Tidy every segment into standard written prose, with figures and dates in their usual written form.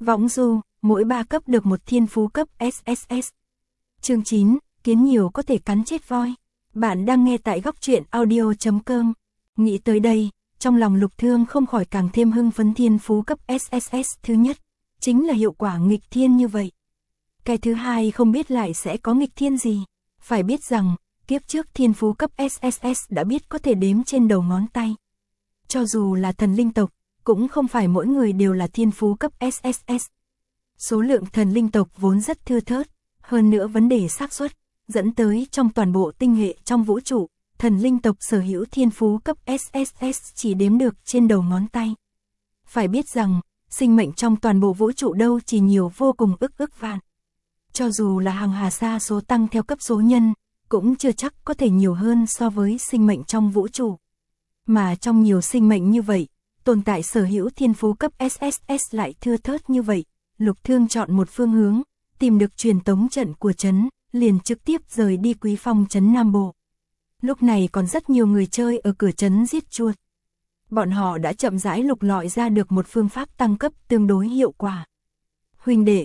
Võng du, mỗi 3 cấp được một thiên phú cấp SSS. Chương 9, kiến nhiều có thể cắn chết voi. Bạn đang nghe tại góc truyện audio.com. Nghĩ tới đây, trong lòng Lục Thương không khỏi càng thêm hưng phấn. Thiên phú cấp SSS thứ nhất, chính là hiệu quả nghịch thiên như vậy. Cái thứ hai không biết lại sẽ có nghịch thiên gì. Phải biết rằng, kiếp trước thiên phú cấp SSS đã biết có thể đếm trên đầu ngón tay. Cho dù là thần linh tộc, cũng không phải mỗi người đều là thiên phú cấp SSS. Số lượng thần linh tộc vốn rất thưa thớt, hơn nữa vấn đề xác suất, dẫn tới trong toàn bộ tinh hệ trong vũ trụ, thần linh tộc sở hữu thiên phú cấp SSS chỉ đếm được trên đầu ngón tay. Phải biết rằng, sinh mệnh trong toàn bộ vũ trụ đâu chỉ nhiều vô cùng ức vạn. Cho dù là hàng hà sa số tăng theo cấp số nhân, cũng chưa chắc có thể nhiều hơn so với sinh mệnh trong vũ trụ. Mà trong nhiều sinh mệnh như vậy, tồn tại sở hữu thiên phú cấp SSS lại thưa thớt như vậy, Lục Thương chọn một phương hướng, tìm được truyền tống trận của trấn, liền trực tiếp rời đi Quý Phong trấn Nam Bộ. Lúc này còn rất nhiều người chơi ở cửa trấn giết chuột. Bọn họ đã chậm rãi lục lọi ra được một phương pháp tăng cấp tương đối hiệu quả. Huynh đệ,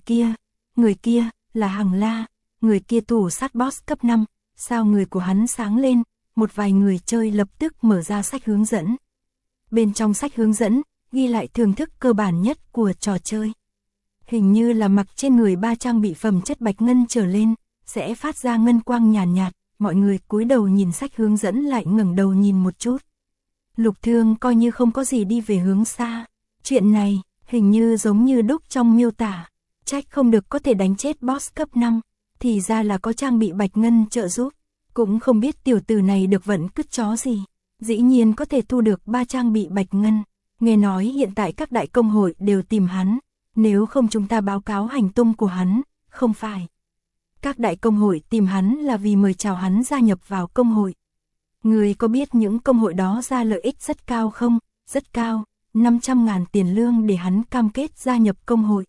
người kia, là Hằng La, người kia thủ sát boss cấp 5, sao người của hắn sáng lên, một vài người chơi lập tức mở ra sách hướng dẫn. Bên trong sách hướng dẫn, ghi lại thưởng thức cơ bản nhất của trò chơi. Hình như là mặc trên người 3 trang bị phẩm chất bạch ngân trở lên, sẽ phát ra ngân quang nhàn nhạt, mọi người cúi đầu nhìn sách hướng dẫn lại ngẩng đầu nhìn một chút. Lục Thương coi như không có gì đi về hướng xa. Chuyện này, hình như giống như đúc trong miêu tả. Trách không được có thể đánh chết boss cấp 5, thì ra là có trang bị bạch ngân trợ giúp. Cũng không biết tiểu tử này được vận cứt chó gì. Dĩ nhiên có thể thu được 3 trang bị bạch ngân. Nghe nói hiện tại các đại công hội đều tìm hắn. Nếu không chúng ta báo cáo hành tung của hắn, không phải. Các đại công hội tìm hắn là vì mời chào hắn gia nhập vào công hội. Người có biết những công hội đó ra lợi ích rất cao không? Rất cao, 500.000 tiền lương để hắn cam kết gia nhập công hội.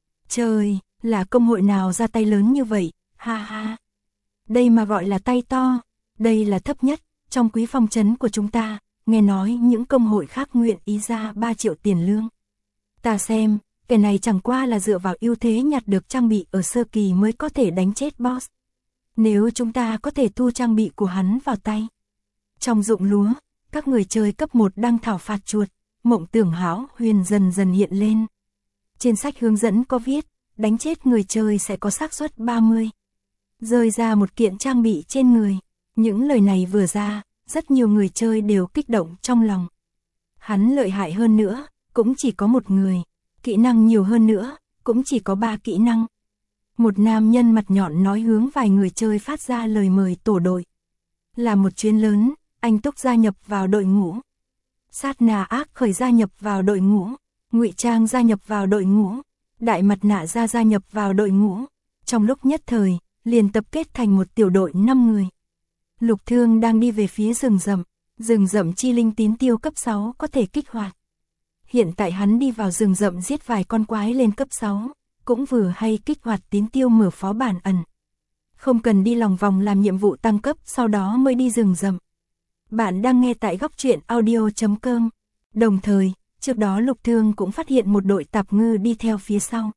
Trời, là công hội nào ra tay lớn như vậy, ha ha. Đây mà gọi là tay to, đây là thấp nhất, trong Quý Phong trấn của chúng ta, nghe nói những công hội khác nguyện ý ra 3 triệu tiền lương. Ta xem, cái này chẳng qua là dựa vào ưu thế nhặt được trang bị ở sơ kỳ mới có thể đánh chết boss. Nếu chúng ta có thể thu trang bị của hắn vào tay. Trong ruộng lúa, các người chơi cấp 1 đang thảo phạt chuột, mộng tưởng hão huyền dần dần hiện lên. Trên sách hướng dẫn có viết, đánh chết người chơi sẽ có xác suất 30. Rơi ra một kiện trang bị trên người. Những lời này vừa ra, rất nhiều người chơi đều kích động trong lòng. Hắn lợi hại hơn nữa, cũng chỉ có một người. Kỹ năng nhiều hơn nữa, cũng chỉ có 3 kỹ năng. Một nam nhân mặt nhọn nói hướng vài người chơi phát ra lời mời tổ đội. Là một chuyến lớn, anh Túc gia nhập vào đội ngũ. Sát Na Ác Khởi gia nhập vào đội ngũ. Ngụy Trang gia nhập vào đội ngũ. Đại Mặt Nạ gia nhập vào đội ngũ. Trong lúc nhất thời, liền tập kết thành một tiểu đội 5 người. Lục Thương đang đi về phía rừng rậm chi linh tín tiêu cấp 6 có thể kích hoạt. Hiện tại hắn đi vào rừng rậm giết vài con quái lên cấp 6, cũng vừa hay kích hoạt tín tiêu mở phó bản ẩn. Không cần đi lòng vòng làm nhiệm vụ tăng cấp sau đó mới đi rừng rậm. Bạn đang nghe tại góc truyện audio.com. Đồng thời, trước đó Lục Thương cũng phát hiện một đội tạp ngư đi theo phía sau.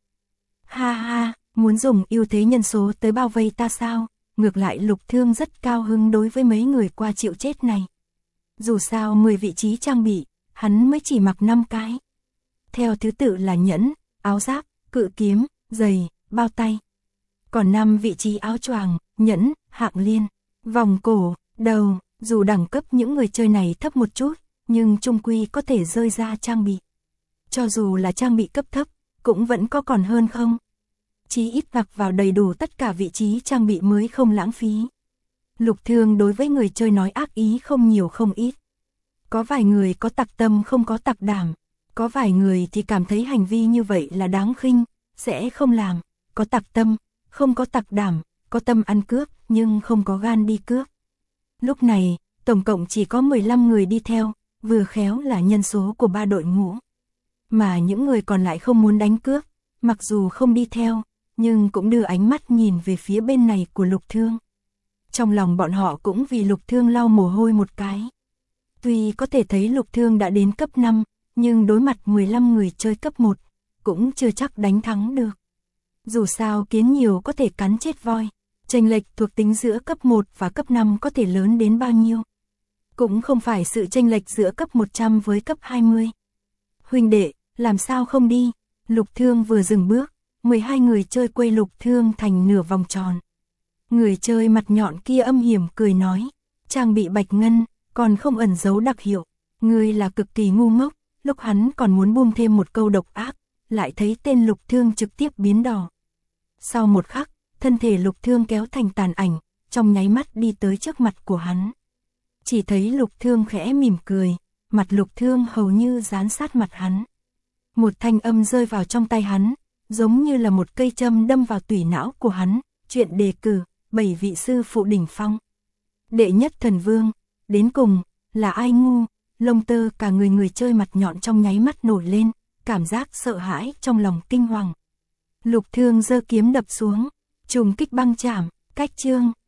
Ha ha, muốn dùng ưu thế nhân số tới bao vây ta sao? Ngược lại Lục Thương rất cao hứng đối với mấy người qua chịu chết này. Dù sao 10 vị trí trang bị, hắn mới chỉ mặc 5 cái. Theo thứ tự là nhẫn, áo giáp, cự kiếm, giày, bao tay. Còn 5 vị trí áo choàng, nhẫn, hạng liên, vòng cổ, đầu, dù đẳng cấp những người chơi này thấp một chút, nhưng chung quy có thể rơi ra trang bị. Cho dù là trang bị cấp thấp, cũng vẫn có còn hơn không. Chí ít mặc vào đầy đủ tất cả vị trí trang bị mới không lãng phí. Lục Thương đối với người chơi nói ác ý không nhiều không ít. Có vài người có tặc tâm không có tặc đảm, có vài người thì cảm thấy hành vi như vậy là đáng khinh, sẽ không làm, có tặc tâm, không có tặc đảm, có tâm ăn cướp nhưng không có gan đi cướp. Lúc này, tổng cộng chỉ có 15 người đi theo, vừa khéo là nhân số của 3 đội ngũ. Mà những người còn lại không muốn đánh cướp, mặc dù không đi theo, nhưng cũng đưa ánh mắt nhìn về phía bên này của Lục Thương. Trong lòng bọn họ cũng vì Lục Thương lau mồ hôi một cái. Tuy có thể thấy Lục Thương đã đến cấp 5, nhưng đối mặt 15 người chơi cấp 1, cũng chưa chắc đánh thắng được. Dù sao kiến nhiều có thể cắn chết voi, chênh lệch thuộc tính giữa cấp 1 và cấp 5 có thể lớn đến bao nhiêu. Cũng không phải sự chênh lệch giữa cấp 100 với cấp 20. Huynh đệ, làm sao không đi? Lục Thương vừa dừng bước, 12 người chơi quay Lục Thương thành nửa vòng tròn. Người chơi mặt nhọn kia âm hiểm cười nói, trang bị bạch ngân, còn không ẩn giấu đặc hiệu. Ngươi là cực kỳ ngu ngốc, lúc hắn còn muốn buông thêm một câu độc ác, lại thấy tên Lục Thương trực tiếp biến đỏ. Sau một khắc, thân thể Lục Thương kéo thành tàn ảnh, trong nháy mắt đi tới trước mặt của hắn. Chỉ thấy Lục Thương khẽ mỉm cười, mặt Lục Thương hầu như dán sát mặt hắn. Một thanh âm rơi vào trong tay hắn, giống như là một cây châm đâm vào tủy não của hắn, chuyện đề cử, 7 vị sư phụ đỉnh phong. Đệ nhất thần vương, đến cùng, là ai ngu, lông tơ cả người chơi mặt nhọn trong nháy mắt nổi lên, cảm giác sợ hãi trong lòng kinh hoàng. Lục Thương giơ kiếm đập xuống, trùng kích băng chảm, cách chương.